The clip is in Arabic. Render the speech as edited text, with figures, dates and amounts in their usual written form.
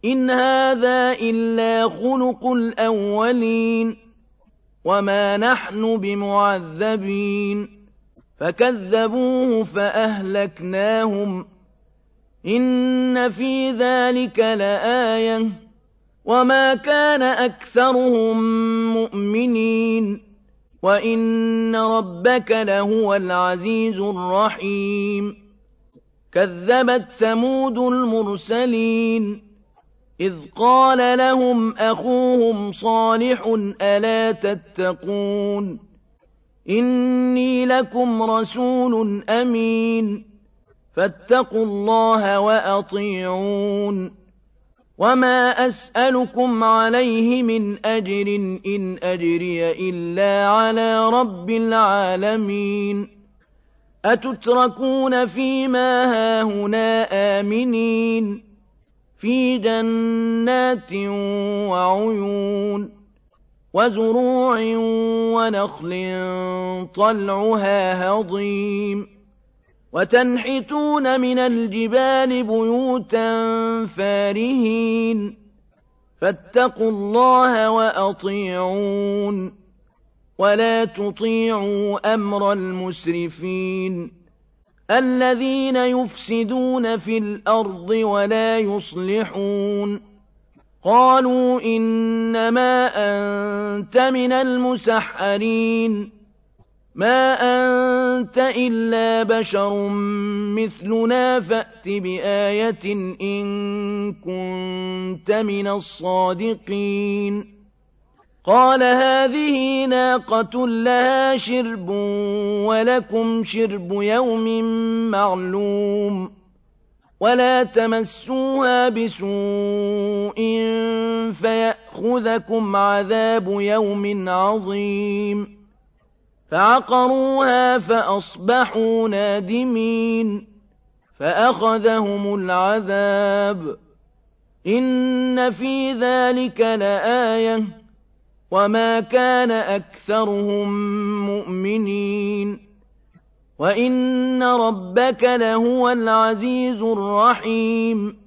إِنْ هَٰذَا إِلَّا خُلُقُ الْأَوَّلِينَ وَمَا نَحْنُ بِمُعَذَّبِينَ فَكَذَّبُوهُ فَأَهْلَكْنَاهُمْ إِنَّ فِي ذَٰلِكَ لَآيَةً وَمَا كَانَ أَكْثَرُهُم مُّؤْمِنِينَ وَإِنَّ رَبَّكَ لَهُوَ الْعَزِيزُ الرَّحِيمُ كَذَّبَتْ ثَمُودُ الْمُرْسَلِينَ إِذْ قَالَ لَهُمْ أَخُوهُمْ صَالِحٌ أَلَا تَتَّقُونَ إِنِّي لَكُمْ رَسُولٌ أَمِينٌ فَاتَّقُوا اللَّهَ وَأَطِيعُونِ وَمَا أَسْأَلُكُمْ عَلَيْهِ مِنْ أَجْرٍ إِنْ أَجْرِيَ إِلَّا عَلَىٰ رَبِّ الْعَالَمِينَ أَتُتْرَكُونَ فِي مَا هَاهُنَا آمِنِينَ فِي جَنَّاتٍ وَعُيُونٍ وَزُرُوعٍ وَنَخْلٍ طَلْعُهَا هَضِيمٌ وَتَنْحِتُونَ مِنَ الْجِبَالِ بُيُوتًا فَارِهِينَ فَاتَّقُوا اللَّهَ وَأَطِيعُونِ وَلَا تُطِيعُوا أَمْرَ الْمُسْرِفِينَ الَّذِينَ يُفْسِدُونَ فِي الْأَرْضِ وَلَا يُصْلِحُونَ قَالُوا إِنَّمَا أَنتَ مِنَ الْمُسَحَّرِينَ مَا أَنتَ إِلَّا بَشَرٌ مِّثْلُنَا فَأْتِ بِآيَةٍ إِن كُنتَ مِنَ الصَّادِقِينَ قَالَ هَٰذِهِ نَاقَةٌ لَّهَا شِرْبٌ وَلَكُمْ شِرْبُ يَوْمٍ مَّعْلُومٍ وَلَا تَمَسُّوهَا بِسُوءٍ فَيَأْخُذَكُمْ عَذَابُ يَوْمٍ عَظِيمٍ فَعَقَرُوهَا فَأَصْبَحُوا نَادِمِينَ فَأَخَذَهُمُ الْعَذَابُ إِنَّ فِي ذَٰلِكَ لَآيَةً وَمَا كَانَ أَكْثَرُهُم مُّؤْمِنِينَ وَإِنَّ رَبَّكَ لَهُوَ الْعَزِيزُ الرَّحِيمُ